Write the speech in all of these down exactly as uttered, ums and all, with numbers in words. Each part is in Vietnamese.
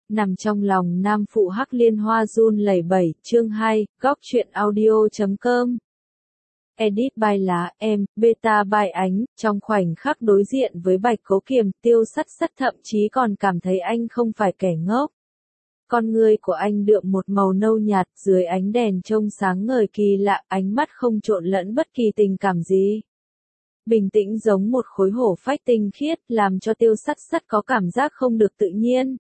Nằm trong lòng nam phụ Hắc Liên Hoa run lẩy bẩy, chương hai, góc truyện audio chấm com. Edit by Lá Em, Beta by Ánh, trong khoảnh khắc đối diện với Bạch Cố Kiềm, Tiêu Sắt Sắt thậm chí còn cảm thấy anh không phải kẻ ngốc. Con người của anh đượm một màu nâu nhạt, dưới ánh đèn trông sáng ngời kỳ lạ, ánh mắt không trộn lẫn bất kỳ tình cảm gì. Bình tĩnh giống một khối hổ phách tinh khiết, làm cho Tiêu Sắt Sắt có cảm giác không được tự nhiên.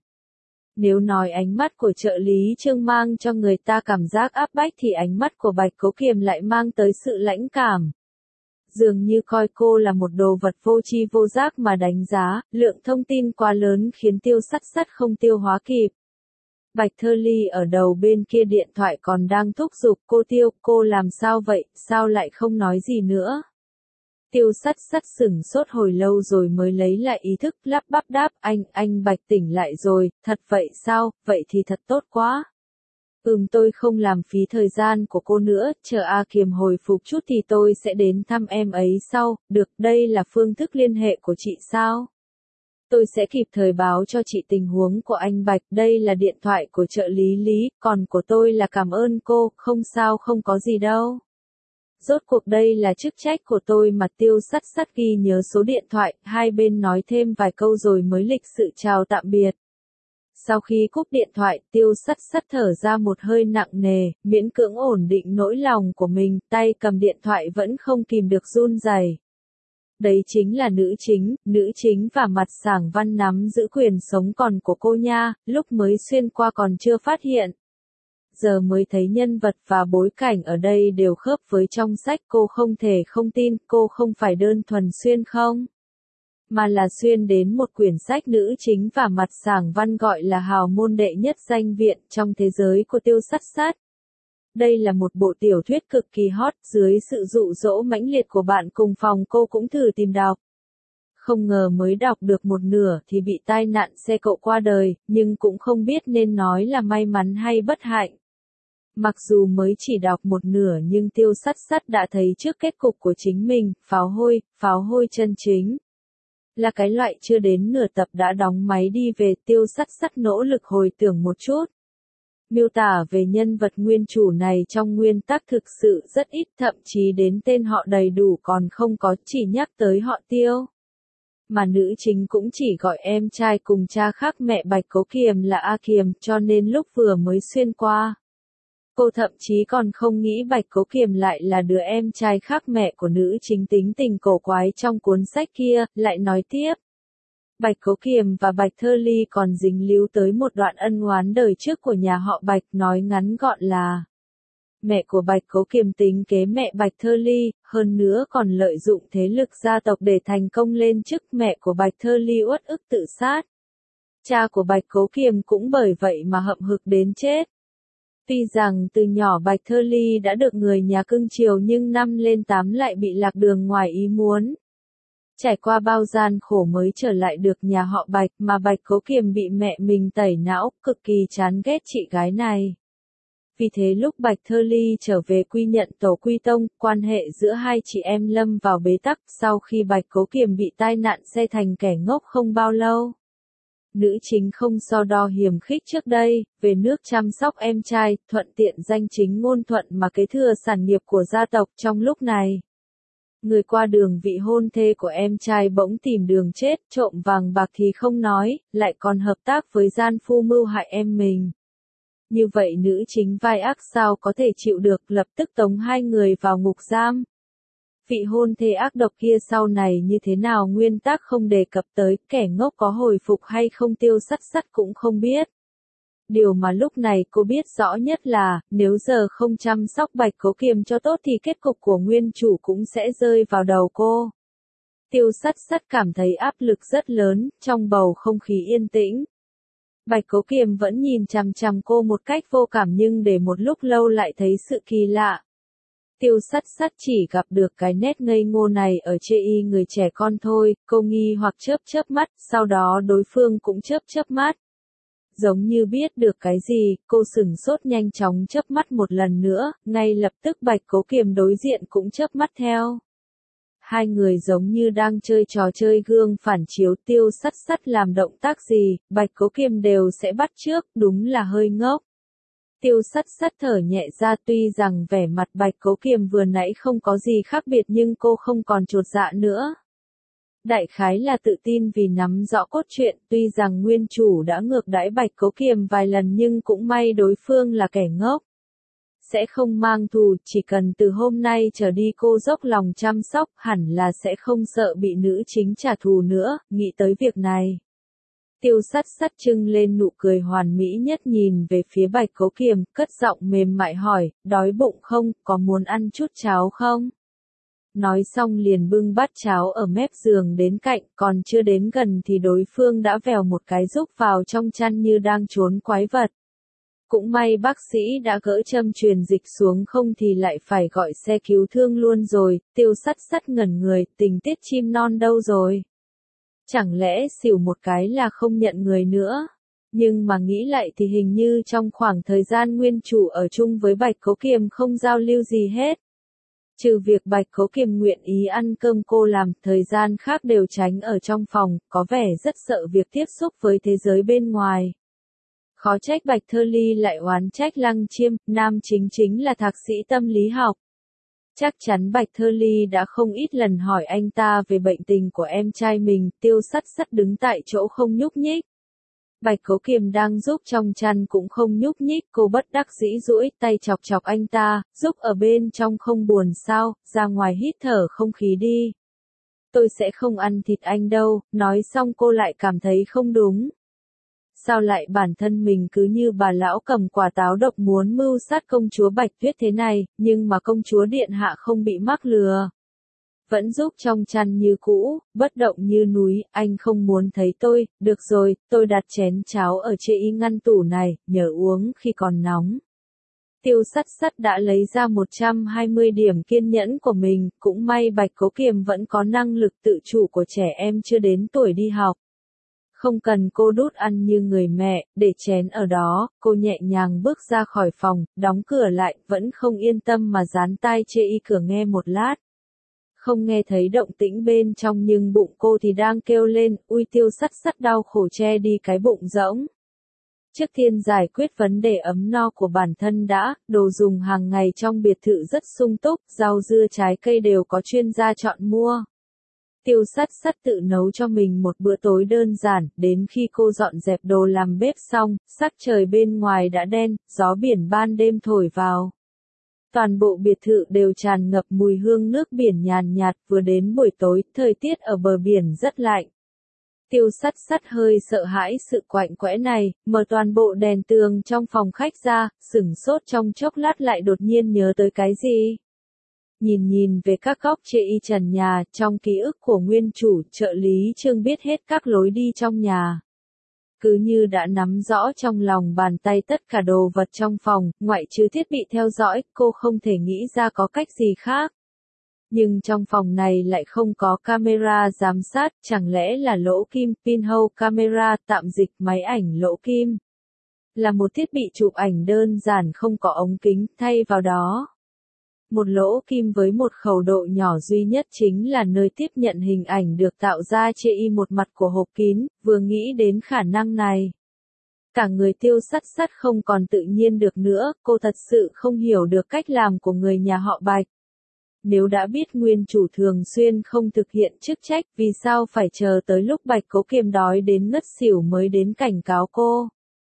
Nếu nói ánh mắt của trợ lý Trương mang cho người ta cảm giác áp bách thì ánh mắt của Bạch Cố Kiềm lại mang tới sự lãnh cảm. Dường như coi cô là một đồ vật vô tri vô giác mà đánh giá, lượng thông tin quá lớn khiến Tiêu Sắt Sắt không tiêu hóa kịp. Bạch Thơ Ly ở đầu bên kia điện thoại còn đang thúc giục cô Tiêu, cô làm sao vậy, sao lại không nói gì nữa. Tiêu Sắt Sắt sửng sốt hồi lâu rồi mới lấy lại ý thức, lắp bắp đáp, anh, anh Bạch tỉnh lại rồi, thật vậy sao, vậy thì thật tốt quá. Ừm tôi không làm phí thời gian của cô nữa, chờ A Kiềm hồi phục chút thì tôi sẽ đến thăm em ấy sau, được, đây là phương thức liên hệ của chị sao? Tôi sẽ kịp thời báo cho chị tình huống của anh Bạch, đây là điện thoại của trợ lý Lý, còn của tôi là cảm ơn cô, không sao không có gì đâu. Rốt cuộc đây là chức trách của tôi mà. Tiêu Sắt Sắt ghi nhớ số điện thoại, hai bên nói thêm vài câu rồi mới lịch sự chào tạm biệt. Sau khi cúp điện thoại, Tiêu Sắt Sắt thở ra một hơi nặng nề, miễn cưỡng ổn định nỗi lòng của mình, tay cầm điện thoại vẫn không kìm được run rẩy. Đấy chính là nữ chính, nữ chính và Mặt Sảng Văn nắm giữ quyền sống còn của cô nha, lúc mới xuyên qua còn chưa phát hiện. Giờ mới thấy nhân vật và bối cảnh ở đây đều khớp với trong sách, cô không thể không tin, cô không phải đơn thuần xuyên không, mà là xuyên đến một quyển sách nữ chính và Mặt Sảng Văn gọi là hào môn đệ nhất danh viện trong thế giới của Tiêu Sắt Sắt. Đây là một bộ tiểu thuyết cực kỳ hot, dưới sự dụ dỗ mãnh liệt của bạn cùng phòng cô cũng thử tìm đọc. Không ngờ mới đọc được một nửa thì bị tai nạn xe cộ qua đời, nhưng cũng không biết nên nói là may mắn hay bất hạnh. Mặc dù mới chỉ đọc một nửa nhưng Tiêu Sắt Sắt đã thấy trước kết cục của chính mình, pháo hôi, pháo hôi chân chính. Là cái loại chưa đến nửa tập đã đóng máy đi về. Tiêu Sắt Sắt nỗ lực hồi tưởng một chút. Miêu tả về nhân vật nguyên chủ này trong nguyên tắc thực sự rất ít, thậm chí đến tên họ đầy đủ còn không có, chỉ nhắc tới họ Tiêu. Mà nữ chính cũng chỉ gọi em trai cùng cha khác mẹ Bạch Cố Kiềm là A Kiềm, cho nên lúc vừa mới xuyên qua, cô thậm chí còn không nghĩ Bạch Cố Kiềm lại là đứa em trai khác mẹ của nữ chính tính tình cổ quái trong cuốn sách kia. Lại nói tiếp, Bạch Cố Kiềm và Bạch Thơ Ly còn dính líu tới một đoạn ân oán đời trước của nhà họ Bạch, nói ngắn gọn là mẹ của Bạch Cố Kiềm tính kế mẹ Bạch Thơ Ly, hơn nữa còn lợi dụng thế lực gia tộc để thành công lên chức. Mẹ của Bạch Thơ Ly uất ức tự sát. Cha của Bạch Cố Kiềm cũng bởi vậy mà hậm hực đến chết. Tuy rằng từ nhỏ Bạch Thơ Ly đã được người nhà cưng chiều nhưng năm lên tám lại bị lạc đường ngoài ý muốn. Trải qua bao gian khổ mới trở lại được nhà họ Bạch, mà Bạch Cố Kiềm bị mẹ mình tẩy não, cực kỳ chán ghét chị gái này. Vì thế lúc Bạch Thơ Ly trở về quy nhận tổ quy tông, quan hệ giữa hai chị em lâm vào bế tắc. Sau khi Bạch Cố Kiềm bị tai nạn xe thành kẻ ngốc không bao lâu, nữ chính không so đo hiềm khích trước đây, về nước chăm sóc em trai, thuận tiện danh chính ngôn thuận mà kế thừa sản nghiệp của gia tộc. Trong lúc này, người qua đường vị hôn thê của em trai bỗng tìm đường chết, trộm vàng bạc thì không nói, lại còn hợp tác với gian phu mưu hại em mình. Như vậy nữ chính vai ác sao có thể chịu được, lập tức tống hai người vào ngục giam. Vị hôn thê ác độc kia sau này như thế nào nguyên tắc không đề cập tới, kẻ ngốc có hồi phục hay không Tiêu Sắt Sắt cũng không biết. Điều mà lúc này cô biết rõ nhất là, nếu giờ không chăm sóc Bạch Cố Kiềm cho tốt thì kết cục của nguyên chủ cũng sẽ rơi vào đầu cô. Tiêu Sắt Sắt cảm thấy áp lực rất lớn, trong bầu không khí yên tĩnh. Bạch Cố Kiềm vẫn nhìn chằm chằm cô một cách vô cảm nhưng để một lúc lâu lại thấy sự kỳ lạ. Tiêu Sắt Sắt chỉ gặp được cái nét ngây ngô này ở chê y người trẻ con thôi, cô nghi hoặc chớp chớp mắt, sau đó đối phương cũng chớp chớp mắt. Giống như biết được cái gì, cô sửng sốt nhanh chóng chớp mắt một lần nữa, ngay lập tức Bạch Cố Kiềm đối diện cũng chớp mắt theo. hai người giống như đang chơi trò chơi gương phản chiếu, Tiêu Sắt Sắt làm động tác gì, Bạch Cố Kiềm đều sẽ bắt chước, đúng là hơi ngốc. Tiêu Sắt Sắt thở nhẹ ra, tuy rằng vẻ mặt Bạch Cố Kiềm vừa nãy không có gì khác biệt nhưng cô không còn chột dạ nữa. Đại khái là tự tin vì nắm rõ cốt truyện, tuy rằng nguyên chủ đã ngược đãi Bạch Cố Kiềm vài lần nhưng cũng may đối phương là kẻ ngốc. Sẽ không mang thù, chỉ cần từ hôm nay trở đi cô dốc lòng chăm sóc, hẳn là sẽ không sợ bị nữ chính trả thù nữa, nghĩ tới việc này. Tiêu Sắt Sắt trưng lên nụ cười hoàn mỹ nhất nhìn về phía Bạch Cố Kiềm, cất giọng mềm mại hỏi, đói bụng không, có muốn ăn chút cháo không? Nói xong liền bưng bát cháo ở mép giường đến cạnh, còn chưa đến gần thì đối phương đã vèo một cái rúc vào trong chăn như đang trốn quái vật. Cũng may bác sĩ đã gỡ châm truyền dịch xuống, không thì lại phải gọi xe cứu thương luôn rồi. Tiêu Sắt Sắt ngẩn người, tình tiết chim non đâu rồi? Chẳng lẽ xỉu một cái là không nhận người nữa? Nhưng mà nghĩ lại thì hình như trong khoảng thời gian nguyên chủ ở chung với Bạch Cố Kiềm không giao lưu gì hết. Trừ việc Bạch Cố Kiềm nguyện ý ăn cơm cô làm, thời gian khác đều tránh ở trong phòng, có vẻ rất sợ việc tiếp xúc với thế giới bên ngoài. Khó trách Bạch Thơ Ly lại oán trách Lăng Chiêm, nam chính chính là thạc sĩ tâm lý học. Chắc chắn Bạch Thơ Ly đã không ít lần hỏi anh ta về bệnh tình của em trai mình. Tiêu Sắt Sắt đứng tại chỗ không nhúc nhích. Bạch Cố Kiềm đang giúp trong chăn cũng không nhúc nhích, cô bất đắc dĩ duỗi tay chọc chọc anh ta, giúp ở bên trong không buồn sao, ra ngoài hít thở không khí đi. Tôi sẽ không ăn thịt anh đâu, nói xong cô lại cảm thấy không đúng. Sao lại bản thân mình cứ như bà lão cầm quả táo độc muốn mưu sát công chúa Bạch Tuyết thế này, nhưng mà công chúa điện hạ không bị mắc lừa. Vẫn giúp trong chăn như cũ, bất động như núi, anh không muốn thấy tôi, được rồi, tôi đặt chén cháo ở chê y ngăn tủ này, nhớ uống khi còn nóng. Tiêu Sắt Sắt đã lấy ra một trăm hai mươi điểm kiên nhẫn của mình, cũng may Bạch Cố Kiềm vẫn có năng lực tự chủ của trẻ em chưa đến tuổi đi học. Không cần cô đút ăn như người mẹ, để chén ở đó, cô nhẹ nhàng bước ra khỏi phòng, đóng cửa lại, vẫn không yên tâm mà dán tai chê y cửa nghe một lát. Không nghe thấy động tĩnh bên trong nhưng bụng cô thì đang kêu lên, ui. Tiêu Sắt Sắt đau khổ che đi cái bụng rỗng. Trước tiên giải quyết vấn đề ấm no của bản thân đã, đồ dùng hàng ngày trong biệt thự rất sung túc, rau dưa trái cây đều có chuyên gia chọn mua. Tiêu Sắt Sắt tự nấu cho mình một bữa tối đơn giản, đến khi cô dọn dẹp đồ làm bếp xong, sắc trời bên ngoài đã đen, gió biển ban đêm thổi vào. Toàn bộ biệt thự đều tràn ngập mùi hương nước biển nhàn nhạt, vừa đến buổi tối, thời tiết ở bờ biển rất lạnh. Tiêu Sắt Sắt hơi sợ hãi sự quạnh quẽ này, mở toàn bộ đèn tường trong phòng khách ra, sửng sốt trong chốc lát lại đột nhiên nhớ tới cái gì. Nhìn nhìn về các góc chê y trần nhà, trong ký ức của nguyên chủ, trợ lý Trương biết hết các lối đi trong nhà. Cứ như đã nắm rõ trong lòng bàn tay tất cả đồ vật trong phòng, ngoại trừ thiết bị theo dõi, cô không thể nghĩ ra có cách gì khác. Nhưng trong phòng này lại không có camera giám sát, chẳng lẽ là lỗ kim, pinhole camera, tạm dịch máy ảnh lỗ kim. Là một thiết bị chụp ảnh đơn giản không có ống kính, thay vào đó. Một lỗ kim với một khẩu độ nhỏ duy nhất chính là nơi tiếp nhận hình ảnh được tạo ra chê y một mặt của hộp kín, vừa nghĩ đến khả năng này. Cả người Tiêu Sắt Sắt không còn tự nhiên được nữa, cô thật sự không hiểu được cách làm của người nhà họ Bạch. Nếu đã biết nguyên chủ thường xuyên không thực hiện chức trách, vì sao phải chờ tới lúc Bạch Cố Kiềm đói đến ngất xỉu mới đến cảnh cáo cô?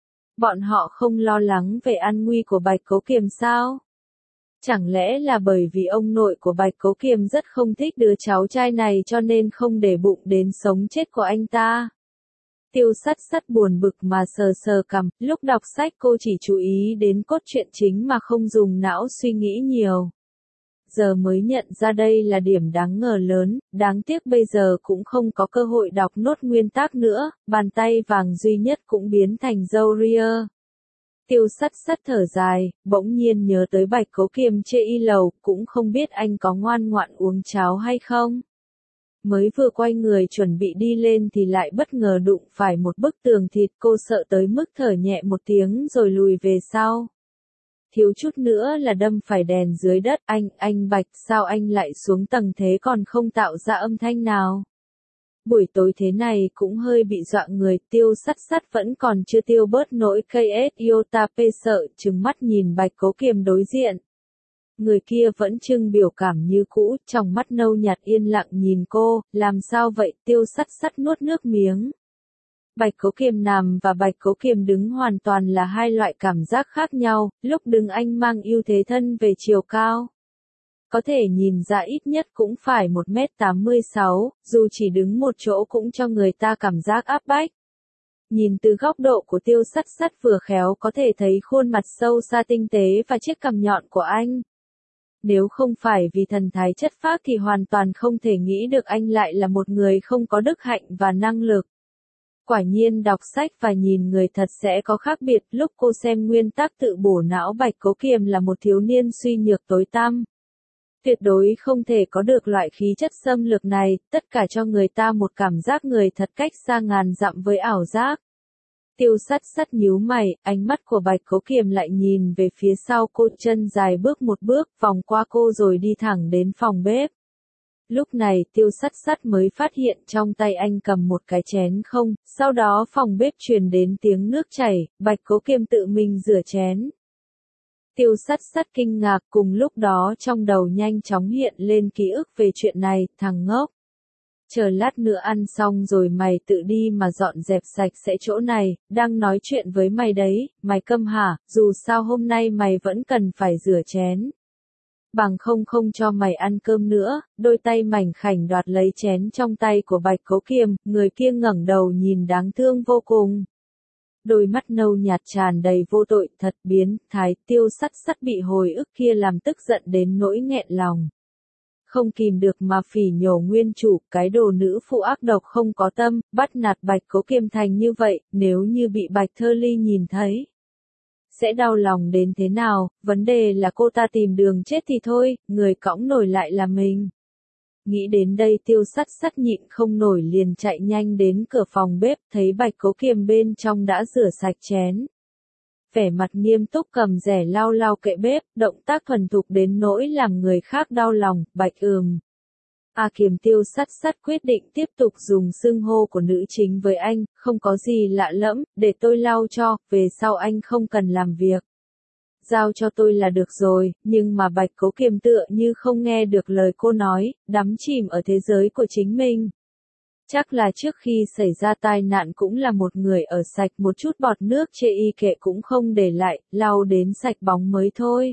Bọn họ không lo lắng về an nguy của Bạch Cố Kiềm sao? Chẳng lẽ là bởi vì ông nội của Bạch Cố Kiềm rất không thích đứa cháu trai này cho nên không để bụng đến sống chết của anh ta? Tiêu Sắt Sắt buồn bực mà sờ sờ cằm, lúc đọc sách cô chỉ chú ý đến cốt truyện chính mà không dùng não suy nghĩ nhiều. Giờ mới nhận ra đây là điểm đáng ngờ lớn, đáng tiếc bây giờ cũng không có cơ hội đọc nốt nguyên tác nữa, bàn tay vàng duy nhất cũng biến thành râu ria. Tiêu Sắt Sắt thở dài, bỗng nhiên nhớ tới Bạch Cố Kiềm chê y lầu, cũng không biết anh có ngoan ngoãn uống cháo hay không. Mới vừa quay người chuẩn bị đi lên thì lại bất ngờ đụng phải một bức tường thịt, cô sợ tới mức thở nhẹ một tiếng rồi lùi về sau. thiếu chút nữa là đâm phải đèn dưới đất. Anh, anh Bạch, sao anh lại xuống tầng thế còn không tạo ra âm thanh nào? Buổi tối thế này cũng hơi bị dọa người, Tiêu Sắt Sắt vẫn còn chưa tiêu bớt nỗi cây iota p sợ, trừng mắt nhìn Bạch Cố Kiềm đối diện. Người kia vẫn trưng biểu cảm như cũ, trong mắt nâu nhạt yên lặng nhìn cô, làm sao vậy? Tiêu Sắt Sắt nuốt nước miếng. Bạch Cố Kiềm nằm và Bạch Cố Kiềm đứng hoàn toàn là hai loại cảm giác khác nhau, lúc đứng anh mang ưu thế thân về chiều cao. Có thể nhìn ra ít nhất cũng phải một mét tám mươi sáu, dù chỉ đứng một chỗ cũng cho người ta cảm giác áp bách. Nhìn từ góc độ của Tiêu Sắt Sắt vừa khéo có thể thấy khuôn mặt sâu xa tinh tế và chiếc cằm nhọn của anh. Nếu không phải vì thần thái chất phác thì hoàn toàn không thể nghĩ được anh lại là một người không có đức hạnh và năng lực. Quả nhiên đọc sách và nhìn người thật sẽ có khác biệt. Lúc cô xem nguyên tắc tự bổ não, Bạch Cố Kiềm là một thiếu niên suy nhược tối tăm. Tuyệt đối không thể có được loại khí chất xâm lược này, tất cả cho người ta một cảm giác người thật cách xa ngàn dặm với ảo giác. Tiêu Sắt Sắt nhíu mày, ánh mắt của Bạch Cố Kiềm lại nhìn về phía sau cô, chân dài bước một bước, vòng qua cô rồi đi thẳng đến phòng bếp. Lúc này Tiêu Sắt Sắt mới phát hiện trong tay anh cầm một cái chén không, sau đó phòng bếp truyền đến tiếng nước chảy, Bạch Cố Kiềm tự mình rửa chén. Tiêu Sắt Sắt kinh ngạc, cùng lúc đó trong đầu nhanh chóng hiện lên ký ức về chuyện này, thằng ngốc. Chờ lát nữa ăn xong rồi mày tự đi mà dọn dẹp sạch sẽ chỗ này, đang nói chuyện với mày đấy, mày câm hả, dù sao hôm nay mày vẫn cần phải rửa chén. Bằng không không cho mày ăn cơm nữa. Đôi tay mảnh khảnh đoạt lấy chén trong tay của Bạch Cố Kiềm, người kia ngẩng đầu nhìn đáng thương vô cùng. Đôi mắt nâu nhạt tràn đầy vô tội, thật biến thái. Tiêu Sắt Sắt bị hồi ức kia làm tức giận đến nỗi nghẹn lòng. Không kìm được mà phỉ nhổ nguyên chủ, cái đồ nữ phụ ác độc không có tâm, bắt nạt Bạch Cố Kiềm thành như vậy, nếu như bị Bạch Thơ Ly nhìn thấy. Sẽ đau lòng đến thế nào, vấn đề là cô ta tìm đường chết thì thôi, người cõng nổi lại là mình. Nghĩ đến đây Tiêu Sắt Sắt nhịn không nổi liền chạy nhanh đến cửa phòng bếp, thấy Bạch Cố Kiềm bên trong đã rửa sạch chén. Vẻ mặt nghiêm túc cầm rẻ lau lau kệ bếp, động tác thuần thục đến nỗi làm người khác đau lòng. Bạch ừm. A Kiềm. Tiêu Sắt Sắt quyết định tiếp tục dùng xưng hô của nữ chính với anh, không có gì lạ lẫm, để tôi lau cho, về sau anh không cần làm việc. Giao cho tôi là được rồi, nhưng mà Bạch Cố Kiềm tựa như không nghe được lời cô nói, đắm chìm ở thế giới của chính mình. Chắc là trước khi xảy ra tai nạn cũng là một người ở sạch, một chút bọt nước chê y kệ cũng không để lại, lau đến sạch bóng mới thôi.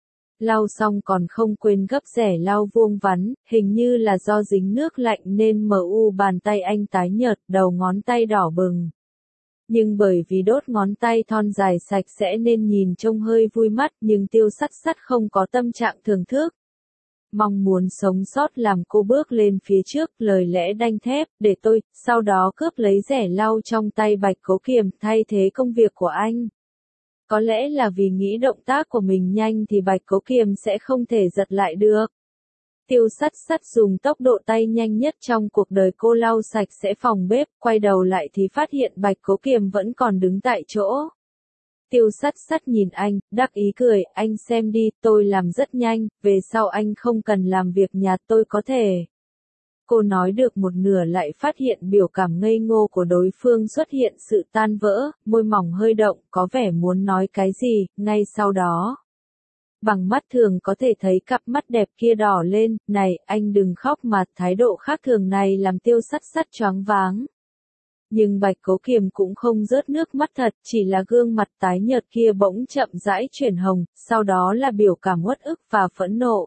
Lau xong còn không quên gấp rẻ lau vuông vắn, hình như là do dính nước lạnh nên mờ u bàn tay anh tái nhợt, đầu ngón tay đỏ bừng. Nhưng bởi vì đốt ngón tay thon dài sạch sẽ nên nhìn trông hơi vui mắt, nhưng Tiêu Sắt Sắt không có tâm trạng thưởng thức. Mong muốn sống sót làm cô bước lên phía trước, lời lẽ đanh thép, để tôi, sau đó cướp lấy rẻ lau trong tay Bạch Cố Kiềm, thay thế công việc của anh. Có lẽ là vì nghĩ động tác của mình nhanh thì Bạch Cố Kiềm sẽ không thể giật lại được. Tiêu Sắt Sắt dùng tốc độ tay nhanh nhất trong cuộc đời cô lau sạch sẽ phòng bếp, quay đầu lại thì phát hiện Bạch Cố Kiềm vẫn còn đứng tại chỗ. Tiêu Sắt Sắt nhìn anh, đắc ý cười, anh xem đi, tôi làm rất nhanh, về sau anh không cần làm việc nhà tôi có thể. Cô nói được một nửa lại phát hiện biểu cảm ngây ngô của đối phương xuất hiện sự tan vỡ, môi mỏng hơi động, có vẻ muốn nói cái gì, ngay sau đó. Bằng mắt thường có thể thấy cặp mắt đẹp kia đỏ lên, này, anh đừng khóc mà, thái độ khác thường này làm Tiêu Sắt Sắt choáng váng. Nhưng Bạch Cố Kiềm cũng không rớt nước mắt thật, chỉ là gương mặt tái nhợt kia bỗng chậm rãi chuyển hồng, sau đó là biểu cảm uất ức và phẫn nộ.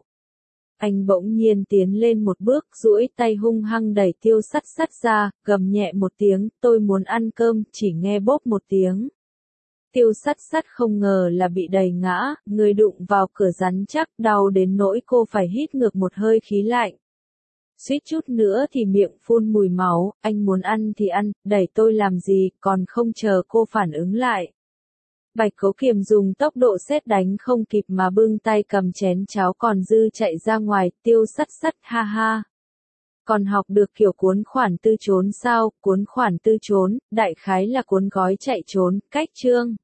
Anh bỗng nhiên tiến lên một bước, duỗi tay hung hăng đẩy Tiêu Sắt Sắt ra, gầm nhẹ một tiếng, tôi muốn ăn cơm, chỉ nghe bốp một tiếng. Tiêu Sắt Sắt không ngờ là bị đẩy ngã, người đụng vào cửa rắn chắc, đau đến nỗi cô phải hít ngược một hơi khí lạnh. Suýt chút nữa thì miệng phun mùi máu, anh muốn ăn thì ăn, đẩy tôi làm gì, còn không chờ cô phản ứng lại. Bạch Cố Kiềm dùng tốc độ sét đánh không kịp mà bưng tay cầm chén cháo còn dư chạy ra ngoài. Tiêu Sắt Sắt ha ha. Còn học được kiểu cuốn khoản tư trốn sao, cuốn khoản tư trốn, đại khái là cuốn gói chạy trốn, cách chương.